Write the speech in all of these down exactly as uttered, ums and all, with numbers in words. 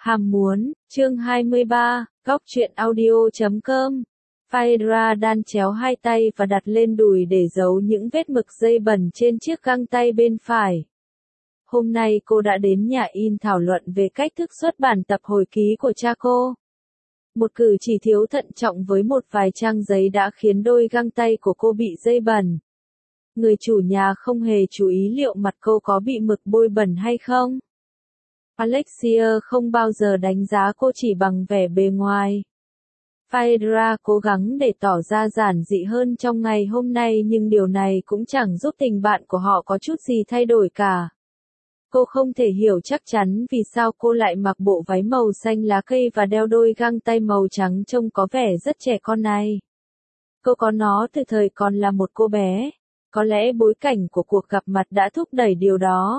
Ham muốn, chương hai mươi ba, góc truyện audio chấm com. Phaedra đan chéo hai tay và đặt lên đùi để giấu những vết mực dây bẩn trên chiếc găng tay bên phải. Hôm nay cô đã đến nhà in thảo luận về cách thức xuất bản tập hồi ký của cha cô. Một cử chỉ thiếu thận trọng với một vài trang giấy đã khiến đôi găng tay của cô bị dây bẩn. Người chủ nhà không hề chú ý liệu mặt cô có bị mực bôi bẩn hay không. Alexia không bao giờ đánh giá cô chỉ bằng vẻ bề ngoài. Phaedra cố gắng để tỏ ra giản dị hơn trong ngày hôm nay nhưng điều này cũng chẳng giúp tình bạn của họ có chút gì thay đổi cả. Cô không thể hiểu chắc chắn vì sao cô lại mặc bộ váy màu xanh lá cây và đeo đôi găng tay màu trắng trông có vẻ rất trẻ con này. Cô có nó từ thời còn là một cô bé. Có lẽ bối cảnh của cuộc gặp mặt đã thúc đẩy điều đó.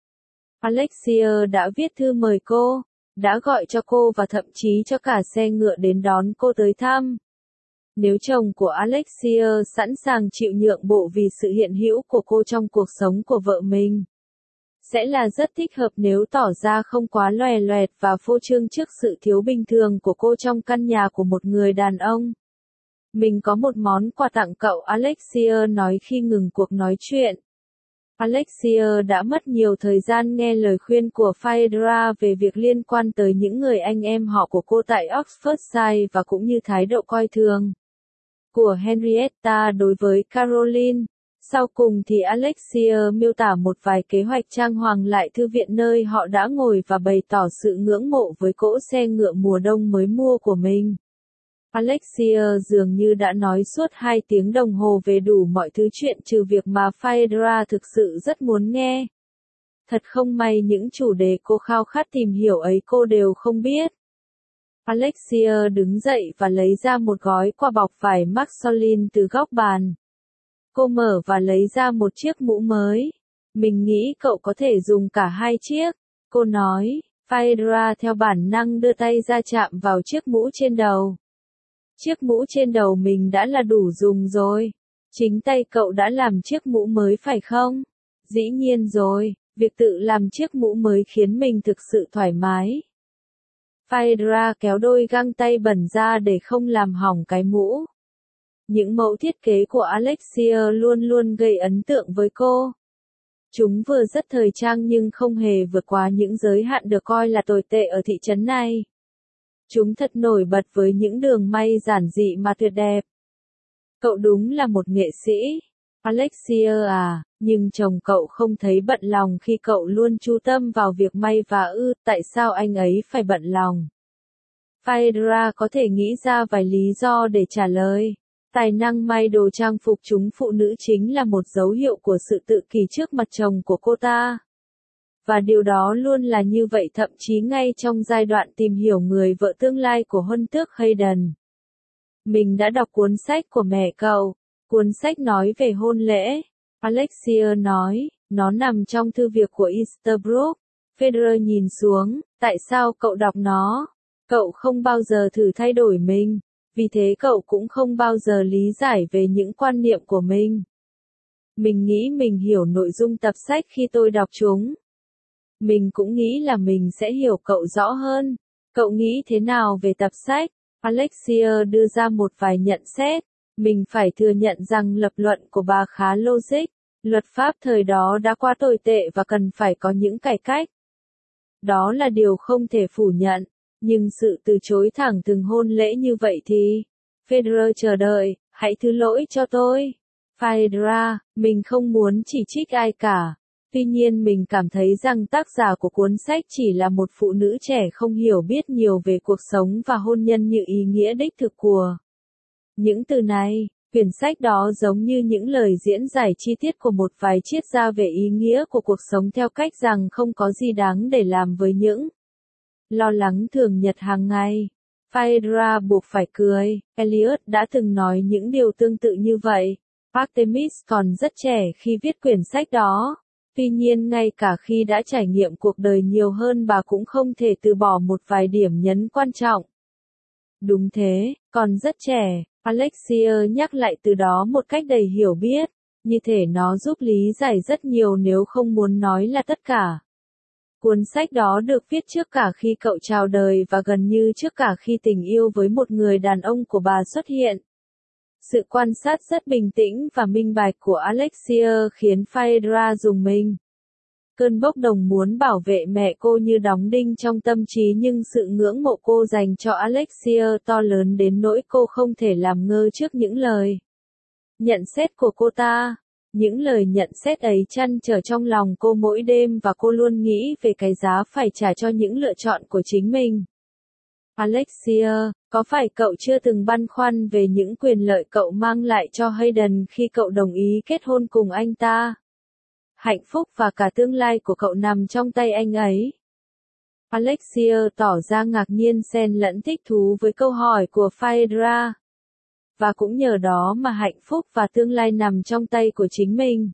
Alexia đã viết thư mời cô, đã gọi cho cô và thậm chí cho cả xe ngựa đến đón cô tới thăm. Nếu chồng của Alexia sẵn sàng chịu nhượng bộ vì sự hiện hữu của cô trong cuộc sống của vợ mình, sẽ là rất thích hợp nếu tỏ ra không quá loè loẹt và phô trương trước sự thiếu bình thường của cô trong căn nhà của một người đàn ông. Mình có một món quà tặng cậu, Alexia nói khi ngừng cuộc nói chuyện. Alexia đã mất nhiều thời gian nghe lời khuyên của Phaedra về việc liên quan tới những người anh em họ của cô tại Oxfordshire và cũng như thái độ coi thường của Henrietta đối với Caroline. Sau cùng thì Alexia miêu tả một vài kế hoạch trang hoàng lại thư viện nơi họ đã ngồi và bày tỏ sự ngưỡng mộ với cỗ xe ngựa mùa đông mới mua của mình. Alexia dường như đã nói suốt hai tiếng đồng hồ về đủ mọi thứ chuyện trừ việc mà Phaedra thực sự rất muốn nghe. Thật không may những chủ đề cô khao khát tìm hiểu ấy cô đều không biết. Alexia đứng dậy và lấy ra một gói quà bọc vải Maxolin từ góc bàn. Cô mở và lấy ra một chiếc mũ mới. Mình nghĩ cậu có thể dùng cả hai chiếc, cô nói. Phaedra theo bản năng đưa tay ra chạm vào chiếc mũ trên đầu. Chiếc mũ trên đầu mình đã là đủ dùng rồi. Chính tay cậu đã làm chiếc mũ mới phải không? Dĩ nhiên rồi, việc tự làm chiếc mũ mới khiến mình thực sự thoải mái. Phaedra kéo đôi găng tay bẩn ra để không làm hỏng cái mũ. Những mẫu thiết kế của Alexia luôn luôn gây ấn tượng với cô. Chúng vừa rất thời trang nhưng không hề vượt quá những giới hạn được coi là tồi tệ ở thị trấn này. Chúng thật nổi bật với những đường may giản dị mà tuyệt đẹp. Cậu đúng là một nghệ sĩ, Alexia à, nhưng chồng cậu không thấy bận lòng khi cậu luôn chú tâm vào việc may và ư, tại sao anh ấy phải bận lòng? Phaedra có thể nghĩ ra vài lý do để trả lời. Tài năng may đồ trang phục chúng phụ nữ chính là một dấu hiệu của sự tự kỷ trước mặt chồng của cô ta. Và điều đó luôn là như vậy thậm chí ngay trong giai đoạn tìm hiểu người vợ tương lai của huân tước Hayden. Mình đã đọc cuốn sách của mẹ cậu, cuốn sách nói về hôn lễ. Alexia nói, nó nằm trong thư việc của Easterbrook. Federer nhìn xuống, tại sao cậu đọc nó? Cậu không bao giờ thử thay đổi mình, vì thế cậu cũng không bao giờ lý giải về những quan niệm của mình. Mình nghĩ mình hiểu nội dung tập sách khi tôi đọc chúng. Mình cũng nghĩ là mình sẽ hiểu cậu rõ hơn. Cậu nghĩ thế nào về tập sách? Alexia đưa ra một vài nhận xét. Mình phải thừa nhận rằng lập luận của bà khá logic. Luật pháp thời đó đã quá tồi tệ và cần phải có những cải cách. Đó là điều không thể phủ nhận. Nhưng sự từ chối thẳng thừng hôn lễ như vậy thì... Federer chờ đợi, hãy thứ lỗi cho tôi. Phaedra, mình không muốn chỉ trích ai cả. Tuy nhiên mình cảm thấy rằng tác giả của cuốn sách chỉ là một phụ nữ trẻ không hiểu biết nhiều về cuộc sống và hôn nhân như ý nghĩa đích thực của những từ này. Quyển sách đó giống như những lời diễn giải chi tiết của một vài triết gia về ý nghĩa của cuộc sống theo cách rằng không có gì đáng để làm với những lo lắng thường nhật hàng ngày. Phaedra buộc phải cười. Eliot đã từng nói những điều tương tự như vậy. Artemis còn rất trẻ khi viết quyển sách đó. Tuy nhiên ngay cả khi đã trải nghiệm cuộc đời nhiều hơn bà cũng không thể từ bỏ một vài điểm nhấn quan trọng. Đúng thế, còn rất trẻ, Alexia nhắc lại từ đó một cách đầy hiểu biết, như thể nó giúp lý giải rất nhiều nếu không muốn nói là tất cả. Cuốn sách đó được viết trước cả khi cậu chào đời và gần như trước cả khi tình yêu với một người đàn ông của bà xuất hiện. Sự quan sát rất bình tĩnh và minh bạch của Alexia khiến Phaedra rùng mình. Cơn bốc đồng muốn bảo vệ mẹ cô như đóng đinh trong tâm trí, nhưng sự ngưỡng mộ cô dành cho Alexia to lớn đến nỗi cô không thể làm ngơ trước những lời nhận xét của cô ta. Những lời nhận xét ấy trăn trở trong lòng cô mỗi đêm và cô luôn nghĩ về cái giá phải trả cho những lựa chọn của chính mình. Alexia, có phải cậu chưa từng băn khoăn về những quyền lợi cậu mang lại cho Hayden khi cậu đồng ý kết hôn cùng anh ta? Hạnh phúc và cả tương lai của cậu nằm trong tay anh ấy. Alexia tỏ ra ngạc nhiên xen lẫn thích thú với câu hỏi của Phaedra. Và cũng nhờ đó mà hạnh phúc và tương lai nằm trong tay của chính mình.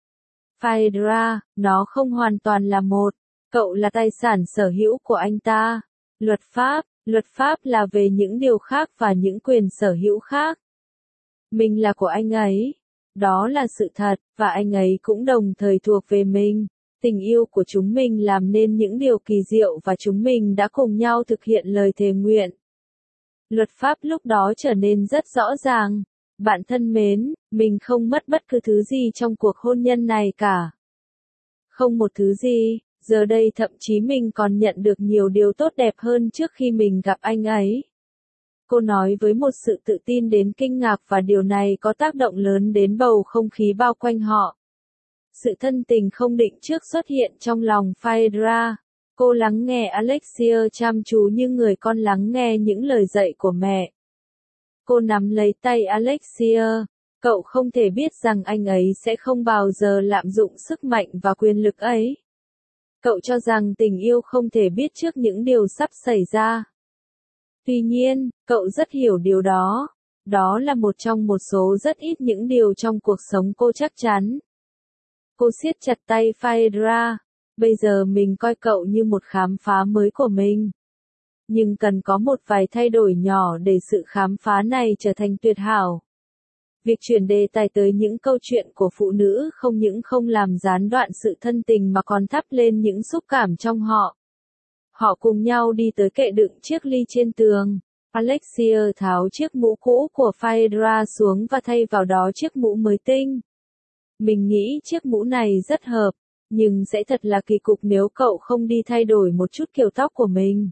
Phaedra, nó không hoàn toàn là một. Cậu là tài sản sở hữu của anh ta. Luật pháp, luật pháp là về những điều khác và những quyền sở hữu khác. Mình là của anh ấy. Đó là sự thật, và anh ấy cũng đồng thời thuộc về mình. Tình yêu của chúng mình làm nên những điều kỳ diệu và chúng mình đã cùng nhau thực hiện lời thề nguyện. Luật pháp lúc đó trở nên rất rõ ràng. Bạn thân mến, mình không mất bất cứ thứ gì trong cuộc hôn nhân này cả. Không một thứ gì, giờ đây thậm chí mình còn nhận được nhiều điều tốt đẹp hơn trước khi mình gặp anh ấy. Cô nói với một sự tự tin đến kinh ngạc, và điều này có tác động lớn đến bầu không khí bao quanh họ. Sự thân tình không định trước xuất hiện trong lòng Phaedra. Cô lắng nghe Alexia chăm chú như người con lắng nghe những lời dạy của mẹ. Cô nắm lấy tay Alexia. Cậu không thể biết rằng anh ấy sẽ không bao giờ lạm dụng sức mạnh và quyền lực ấy. Cậu cho rằng tình yêu không thể biết trước những điều sắp xảy ra. Tuy nhiên, cậu rất hiểu điều đó. Đó là một trong một số rất ít những điều trong cuộc sống cô chắc chắn. Cô siết chặt tay Phaedra. Bây giờ mình coi cậu như một khám phá mới của mình. Nhưng cần có một vài thay đổi nhỏ để sự khám phá này trở thành tuyệt hảo. Việc chuyển đề tài tới những câu chuyện của phụ nữ không những không làm gián đoạn sự thân tình mà còn thắp lên những xúc cảm trong họ. Họ cùng nhau đi tới kệ đựng chiếc ly trên tường. Alexia tháo chiếc mũ cũ của Phaedra xuống và thay vào đó chiếc mũ mới tinh. Mình nghĩ chiếc mũ này rất hợp, nhưng sẽ thật là kỳ cục nếu cậu không đi thay đổi một chút kiểu tóc của mình.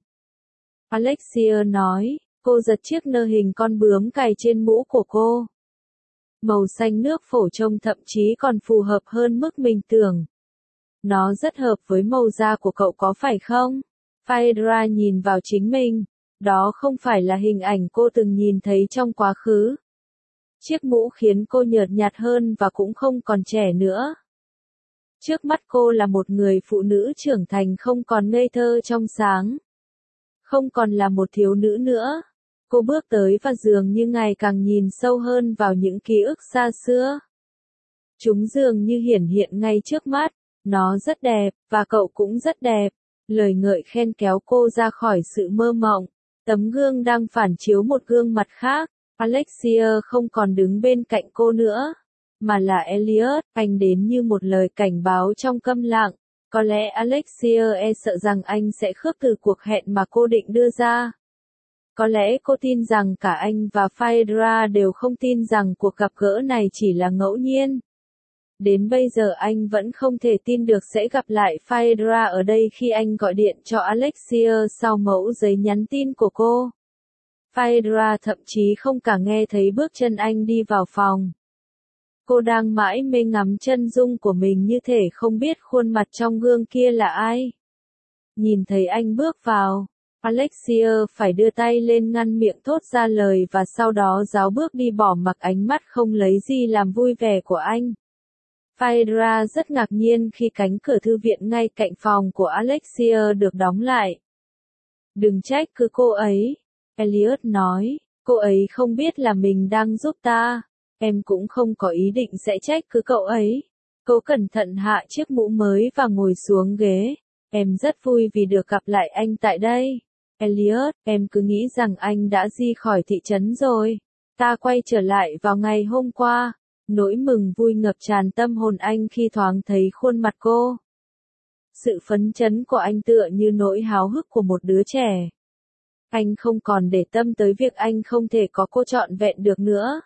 Alexia nói, cô giật chiếc nơ hình con bướm cài trên mũ của cô. Màu xanh nước phổ trông thậm chí còn phù hợp hơn mức mình tưởng. Nó rất hợp với màu da của cậu có phải không? Phaedra nhìn vào chính mình. Đó không phải là hình ảnh cô từng nhìn thấy trong quá khứ. Chiếc mũ khiến cô nhợt nhạt hơn và cũng không còn trẻ nữa. Trước mắt cô là một người phụ nữ trưởng thành không còn ngây thơ trong sáng. Không còn là một thiếu nữ nữa. Cô bước tới và dường như ngày càng nhìn sâu hơn vào những ký ức xa xưa. Chúng dường như hiển hiện ngay trước mắt. Nó rất đẹp, và cậu cũng rất đẹp. Lời ngợi khen kéo cô ra khỏi sự mơ mộng. Tấm gương đang phản chiếu một gương mặt khác. Alexia không còn đứng bên cạnh cô nữa, mà là Elliot. Anh đến như một lời cảnh báo trong câm lặng. Có lẽ Alexia e sợ rằng anh sẽ khước từ cuộc hẹn mà cô định đưa ra. Có lẽ cô tin rằng cả anh và Phaedra đều không tin rằng cuộc gặp gỡ này chỉ là ngẫu nhiên. Đến bây giờ anh vẫn không thể tin được sẽ gặp lại Phaedra ở đây khi anh gọi điện cho Alexia sau mẫu giấy nhắn tin của cô. Phaedra thậm chí không cả nghe thấy bước chân anh đi vào phòng. Cô đang mãi mê ngắm chân dung của mình như thể không biết khuôn mặt trong gương kia là ai. Nhìn thấy anh bước vào, Alexia phải đưa tay lên ngăn miệng thốt ra lời và sau đó ráo bước đi bỏ mặc ánh mắt không lấy gì làm vui vẻ của anh. Phaedra rất ngạc nhiên khi cánh cửa thư viện ngay cạnh phòng của Alexia được đóng lại. Đừng trách cứ cô ấy, Elliot nói, cô ấy không biết là mình đang giúp ta. Em cũng không có ý định sẽ trách cứ cậu ấy. Cô cẩn thận hạ chiếc mũ mới và ngồi xuống ghế. Em rất vui vì được gặp lại anh tại đây. Elliot, em cứ nghĩ rằng anh đã di khỏi thị trấn rồi. Ta quay trở lại vào ngày hôm qua. Nỗi mừng vui ngập tràn tâm hồn anh khi thoáng thấy khuôn mặt cô. Sự phấn chấn của anh tựa như nỗi háo hức của một đứa trẻ. Anh không còn để tâm tới việc anh không thể có cô trọn vẹn được nữa.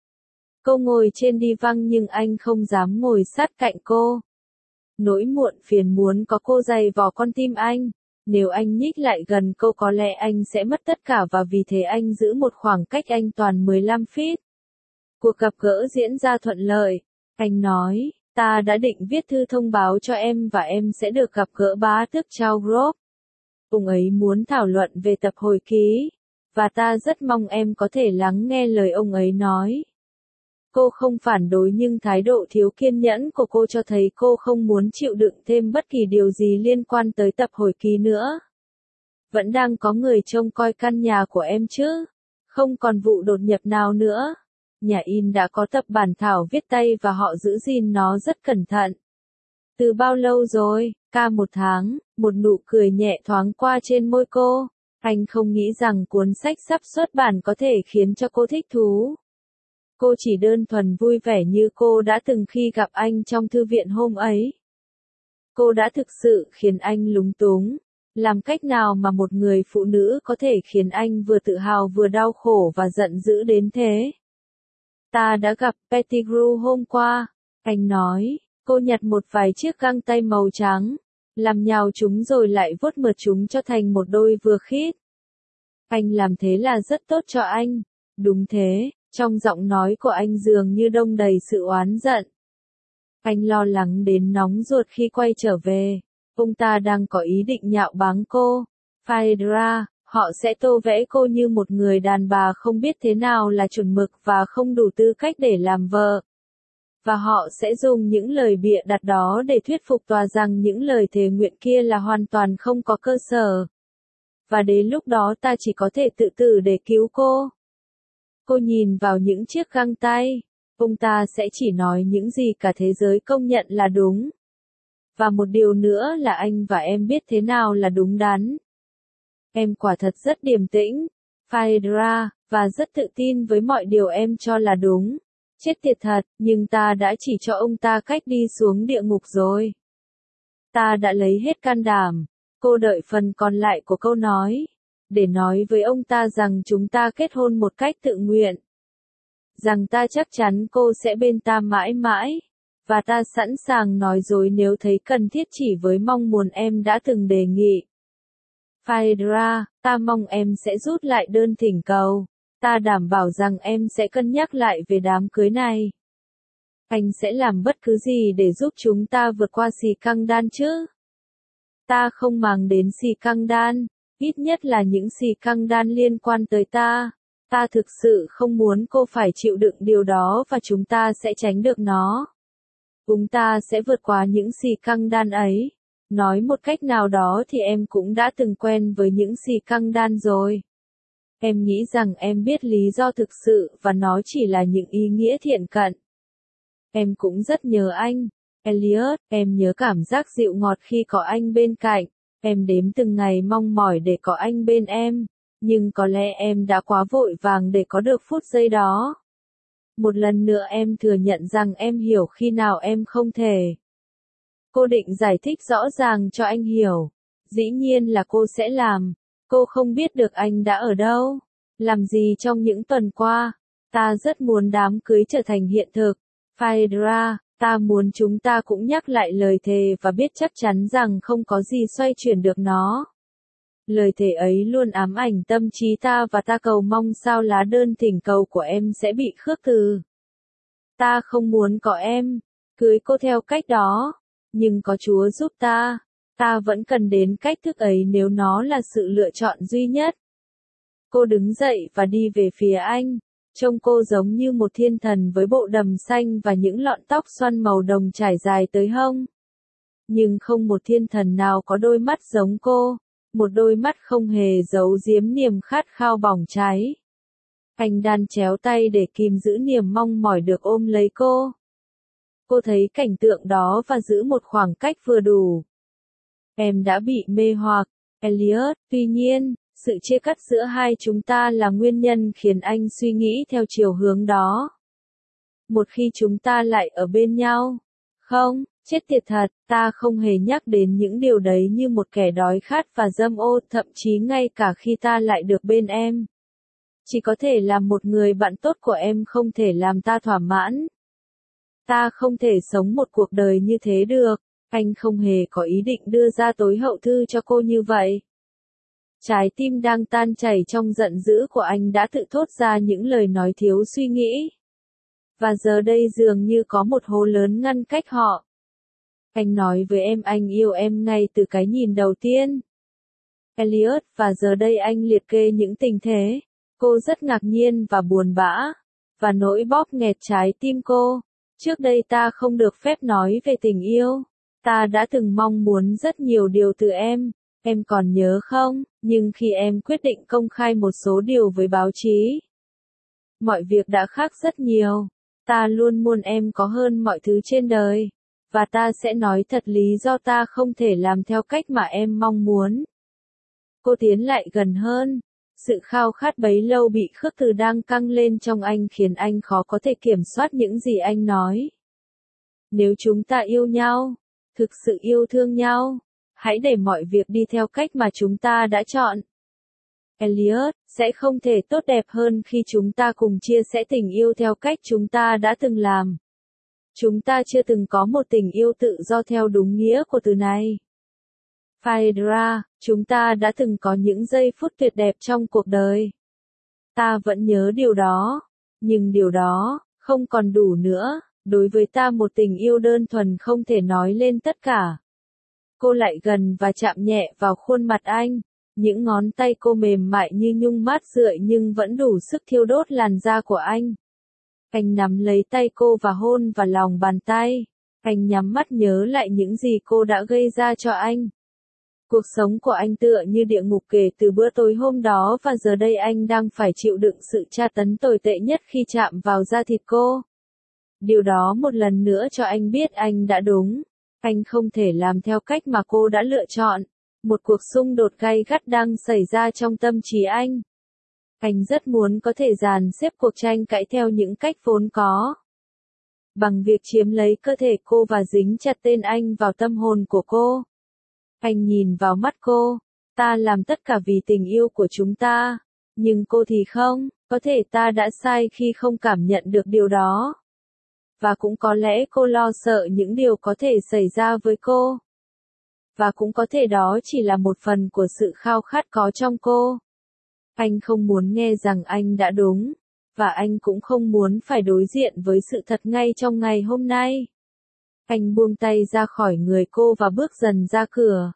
Cô ngồi trên đi văng nhưng anh không dám ngồi sát cạnh cô. Nỗi muộn phiền muốn có cô giày vò con tim anh. Nếu anh nhích lại gần cô có lẽ anh sẽ mất tất cả và vì thế anh giữ một khoảng cách an toàn mười lăm feet. Cuộc gặp gỡ diễn ra thuận lợi. Anh nói, ta đã định viết thư thông báo cho em và em sẽ được gặp gỡ bá tước Charles Grove. Ông ấy muốn thảo luận về tập hồi ký, và ta rất mong em có thể lắng nghe lời ông ấy nói. Cô không phản đối nhưng thái độ thiếu kiên nhẫn của cô cho thấy cô không muốn chịu đựng thêm bất kỳ điều gì liên quan tới tập hồi ký nữa. Vẫn đang có người trông coi căn nhà của em chứ? Không còn vụ đột nhập nào nữa. Nhà in đã có tập bản thảo viết tay và họ giữ gìn nó rất cẩn thận. Từ bao lâu rồi? Ca một tháng, một nụ cười nhẹ thoáng qua trên môi cô. Anh không nghĩ rằng cuốn sách sắp xuất bản có thể khiến cho cô thích thú. Cô chỉ đơn thuần vui vẻ như cô đã từng khi gặp anh trong thư viện hôm ấy. Cô đã thực sự khiến anh lúng túng. Làm cách nào mà một người phụ nữ có thể khiến anh vừa tự hào vừa đau khổ và giận dữ đến thế? Ta đã gặp Pettigrew hôm qua. Anh nói, cô nhặt một vài chiếc găng tay màu trắng, làm nhào chúng rồi lại vuốt mượt chúng cho thành một đôi vừa khít. Anh làm thế là rất tốt cho anh. Đúng thế, trong giọng nói của anh dường như đong đầy sự oán giận. Anh lo lắng đến nóng ruột khi quay trở về. Ông ta đang có ý định nhạo báng cô. Phaedra, họ sẽ tô vẽ cô như một người đàn bà không biết thế nào là chuẩn mực và không đủ tư cách để làm vợ. Và họ sẽ dùng những lời bịa đặt đó để thuyết phục tòa rằng những lời thề nguyện kia là hoàn toàn không có cơ sở. Và đến lúc đó ta chỉ có thể tự tử để cứu cô. Cô nhìn vào những chiếc găng tay. Ông ta sẽ chỉ nói những gì cả thế giới công nhận là đúng. Và một điều nữa là anh và em biết thế nào là đúng đắn. Em quả thật rất điềm tĩnh, Phaedra, và rất tự tin với mọi điều em cho là đúng. Chết tiệt thật, nhưng ta đã chỉ cho ông ta cách đi xuống địa ngục rồi. Ta đã lấy hết can đảm. Cô đợi phần còn lại của câu nói. Để nói với ông ta rằng chúng ta kết hôn một cách tự nguyện. Rằng ta chắc chắn cô sẽ bên ta mãi mãi. Và ta sẵn sàng nói dối nếu thấy cần thiết chỉ với mong muốn em đã từng đề nghị. Phaedra, ta mong em sẽ rút lại đơn thỉnh cầu. Ta đảm bảo rằng em sẽ cân nhắc lại về đám cưới này. Anh sẽ làm bất cứ gì để giúp chúng ta vượt qua xì căng đan chứ? Ta không màng đến xì căng đan, ít nhất là những xì căng đan liên quan tới ta. Ta thực sự không muốn cô phải chịu đựng điều đó và chúng ta sẽ tránh được nó. Chúng ta sẽ vượt qua những xì căng đan ấy. Nói một cách nào đó thì em cũng đã từng quen với những xì căng đan rồi. Em nghĩ rằng em biết lý do thực sự và nó chỉ là những ý nghĩa thiện cận. Em cũng rất nhớ anh, Elliot, em nhớ cảm giác dịu ngọt khi có anh bên cạnh. Em đếm từng ngày mong mỏi để có anh bên em, nhưng có lẽ em đã quá vội vàng để có được phút giây đó. Một lần nữa em thừa nhận rằng em hiểu khi nào em không thể. Cô định giải thích rõ ràng cho anh hiểu. Dĩ nhiên là cô sẽ làm. Cô không biết được anh đã ở đâu, làm gì trong những tuần qua. Ta rất muốn đám cưới trở thành hiện thực. Phaedra, ta muốn chúng ta cũng nhắc lại lời thề và biết chắc chắn rằng không có gì xoay chuyển được nó. Lời thề ấy luôn ám ảnh tâm trí ta và ta cầu mong sao lá đơn thỉnh cầu của em sẽ bị khước từ. Ta không muốn có em, cưới cô theo cách đó, nhưng có Chúa giúp ta. Ta vẫn cần đến cách thức ấy nếu nó là sự lựa chọn duy nhất. Cô đứng dậy và đi về phía anh. Trông cô giống như một thiên thần với bộ đầm xanh và những lọn tóc xoăn màu đồng trải dài tới hông. Nhưng không một thiên thần nào có đôi mắt giống cô. Một đôi mắt không hề giấu giếm niềm khát khao bỏng cháy. Anh đan chéo tay để kìm giữ niềm mong mỏi được ôm lấy cô. Cô thấy cảnh tượng đó và giữ một khoảng cách vừa đủ. Em đã bị mê hoặc, Elliot, tuy nhiên, sự chia cắt giữa hai chúng ta là nguyên nhân khiến anh suy nghĩ theo chiều hướng đó. Một khi chúng ta lại ở bên nhau, không, Chết tiệt thật, ta không hề nhắc đến những điều đấy như một kẻ đói khát và dâm ô, thậm chí ngay cả khi ta lại được bên em. Chỉ có thể làm một người bạn tốt của em không thể làm ta thỏa mãn. Ta không thể sống một cuộc đời như thế được. Anh không hề có ý định đưa ra tối hậu thư cho cô như vậy. Trái tim đang tan chảy trong giận dữ của anh đã tự thốt ra những lời nói thiếu suy nghĩ. Và giờ đây dường như có một hố lớn ngăn cách họ. Anh nói với em anh yêu em ngay từ cái nhìn đầu tiên. Elliot, và giờ đây anh liệt kê những tình thế. Cô rất ngạc nhiên và buồn bã. Và nỗi bóp nghẹt trái tim cô. Trước đây ta không được phép nói về tình yêu. Ta đã từng mong muốn rất nhiều điều từ em. Em còn nhớ không? Nhưng khi em quyết định công khai một số điều với báo chí, mọi việc đã khác rất nhiều. Ta luôn muốn em có hơn mọi thứ trên đời. Và ta sẽ nói thật lý do ta không thể làm theo cách mà em mong muốn. Cô tiến lại gần hơn. Sự khao khát bấy lâu bị khước từ đang căng lên trong anh khiến anh khó có thể kiểm soát những gì anh nói. Nếu chúng ta yêu nhau, thực sự yêu thương nhau, hãy để mọi việc đi theo cách mà chúng ta đã chọn. Elliot, sẽ không thể tốt đẹp hơn khi chúng ta cùng chia sẻ tình yêu theo cách chúng ta đã từng làm. Chúng ta chưa từng có một tình yêu tự do theo đúng nghĩa của từ này. Phaedra, chúng ta đã từng có những giây phút tuyệt đẹp trong cuộc đời. Ta vẫn nhớ điều đó. Nhưng điều đó, không còn đủ nữa. Đối với ta một tình yêu đơn thuần không thể nói lên tất cả. Cô lại gần và chạm nhẹ vào khuôn mặt anh. Những ngón tay cô mềm mại như nhung mát rượi nhưng vẫn đủ sức thiêu đốt làn da của anh. Anh nắm lấy tay cô và hôn vào lòng bàn tay. Anh nhắm mắt nhớ lại những gì cô đã gây ra cho anh. Cuộc sống của anh tựa như địa ngục kể từ bữa tối hôm đó và giờ đây anh đang phải chịu đựng sự tra tấn tồi tệ nhất khi chạm vào da thịt cô. Điều đó một lần nữa cho anh biết anh đã đúng. Anh không thể làm theo cách mà cô đã lựa chọn. Một cuộc xung đột gay gắt đang xảy ra trong tâm trí anh. Anh rất muốn có thể dàn xếp cuộc tranh cãi theo những cách vốn có. Bằng việc chiếm lấy cơ thể cô và dính chặt tên anh vào tâm hồn của cô. Anh nhìn vào mắt cô. Ta làm tất cả vì tình yêu của chúng ta. Nhưng cô thì không. Có thể ta đã sai khi không cảm nhận được điều đó. Và cũng có lẽ cô lo sợ những điều có thể xảy ra với cô. Và cũng có thể đó chỉ là một phần của sự khao khát có trong cô. Anh không muốn nghe rằng anh đã đúng. Và anh cũng không muốn phải đối diện với sự thật ngay trong ngày hôm nay. Anh buông tay ra khỏi người cô và bước dần ra cửa.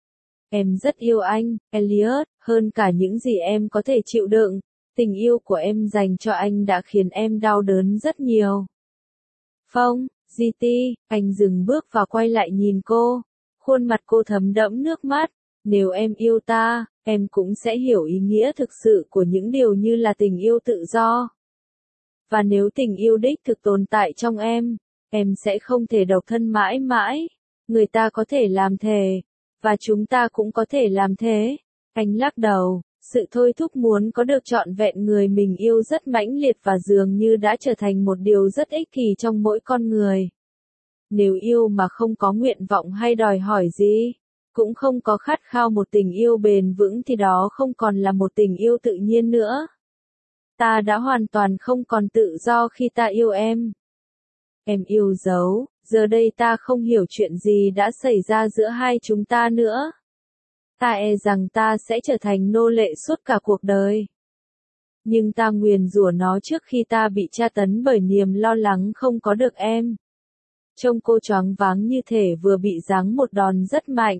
Em rất yêu anh, Elliot, hơn cả những gì em có thể chịu đựng. Tình yêu của em dành cho anh đã khiến em đau đớn rất nhiều. Phong, giê tê, anh dừng bước và quay lại nhìn cô. Khuôn mặt cô thấm đẫm nước mắt. Nếu em yêu ta, em cũng sẽ hiểu ý nghĩa thực sự của những điều như là tình yêu tự do. Và nếu tình yêu đích thực tồn tại trong em, em sẽ không thể độc thân mãi mãi. Người ta có thể làm thế, và chúng ta cũng có thể làm thế. Anh lắc đầu, sự thôi thúc muốn có được trọn vẹn người mình yêu rất mãnh liệt và dường như đã trở thành một điều rất ích kỷ trong mỗi con người. Nếu yêu mà không có nguyện vọng hay đòi hỏi gì, cũng không có khát khao một tình yêu bền vững thì đó không còn là một tình yêu tự nhiên nữa. Ta đã hoàn toàn không còn tự do khi ta yêu em. Em yêu dấu, giờ đây ta không hiểu chuyện gì đã xảy ra giữa hai chúng ta nữa. Ta e rằng ta sẽ trở thành nô lệ suốt cả cuộc đời. Nhưng ta nguyền rủa nó trước khi ta bị tra tấn bởi niềm lo lắng không có được em. Trông cô choáng váng như thể vừa bị giáng một đòn rất mạnh.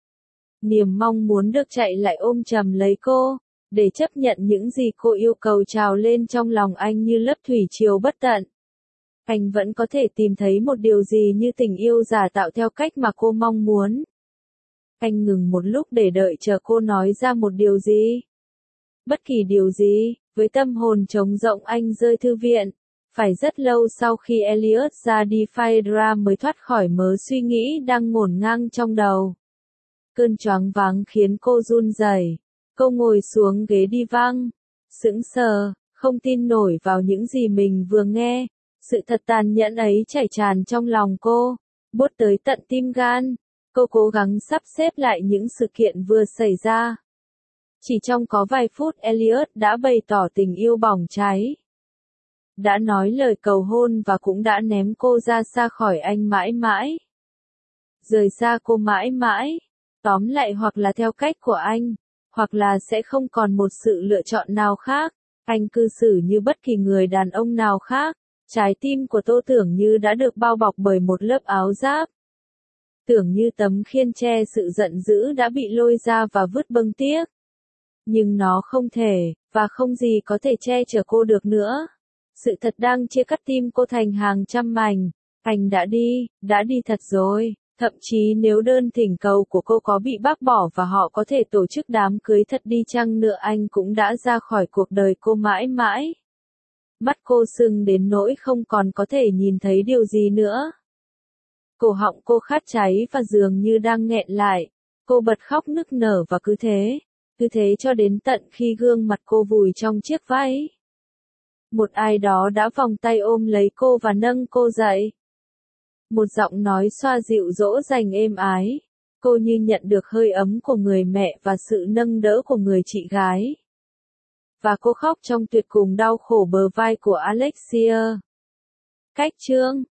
Niềm mong muốn được chạy lại ôm chầm lấy cô, để chấp nhận những gì cô yêu cầu trào lên trong lòng anh như lớp thủy triều bất tận. Anh vẫn có thể tìm thấy một điều gì như tình yêu giả tạo theo cách mà cô mong muốn. Anh ngừng một lúc để đợi chờ cô nói ra một điều gì. Bất kỳ điều gì, với tâm hồn trống rỗng anh rơi thư viện. Phải rất lâu sau khi Elliot ra đi Phaedra mới thoát khỏi mớ suy nghĩ đang ngổn ngang trong đầu. Cơn choáng váng khiến cô run rẩy. Cô ngồi xuống ghế đi văng, sững sờ, không tin nổi vào những gì mình vừa nghe. Sự thật tàn nhẫn ấy chảy tràn trong lòng cô. buốt tới tận tim gan. Cô cố gắng sắp xếp lại những sự kiện vừa xảy ra. Chỉ trong có vài phút Elliot đã bày tỏ tình yêu bỏng cháy. Đã nói lời cầu hôn và cũng đã ném cô ra xa khỏi anh mãi mãi. Rời xa cô mãi mãi. Tóm lại hoặc là theo cách của anh, hoặc là sẽ không còn một sự lựa chọn nào khác. Anh cư xử như bất kỳ người đàn ông nào khác. Trái tim của Tô tưởng như đã được bao bọc bởi một lớp áo giáp. Tưởng như tấm khiên che sự giận dữ đã bị lôi ra và vứt bâng tiếc. Nhưng nó không thể, và không gì có thể che chở cô được nữa. Sự thật đang chia cắt tim cô thành hàng trăm mảnh. Anh đã đi, đã đi thật rồi. Thậm chí nếu đơn thỉnh cầu của cô có bị bác bỏ và họ có thể tổ chức đám cưới thật đi chăng nữa anh cũng đã ra khỏi cuộc đời cô mãi mãi. Mắt cô sưng đến nỗi không còn có thể nhìn thấy điều gì nữa. Cổ họng cô khát cháy và dường như đang nghẹn lại. Cô bật khóc nức nở và cứ thế, cứ thế cho đến tận khi gương mặt cô vùi trong chiếc váy. Một ai đó đã vòng tay ôm lấy cô và nâng cô dậy. Một giọng nói xoa dịu dỗ dành êm ái. Cô như nhận được hơi ấm của người mẹ và sự nâng đỡ của người chị gái. Và cô khóc trong tuyệt cùng đau khổ bờ vai của Alexia. Cách chương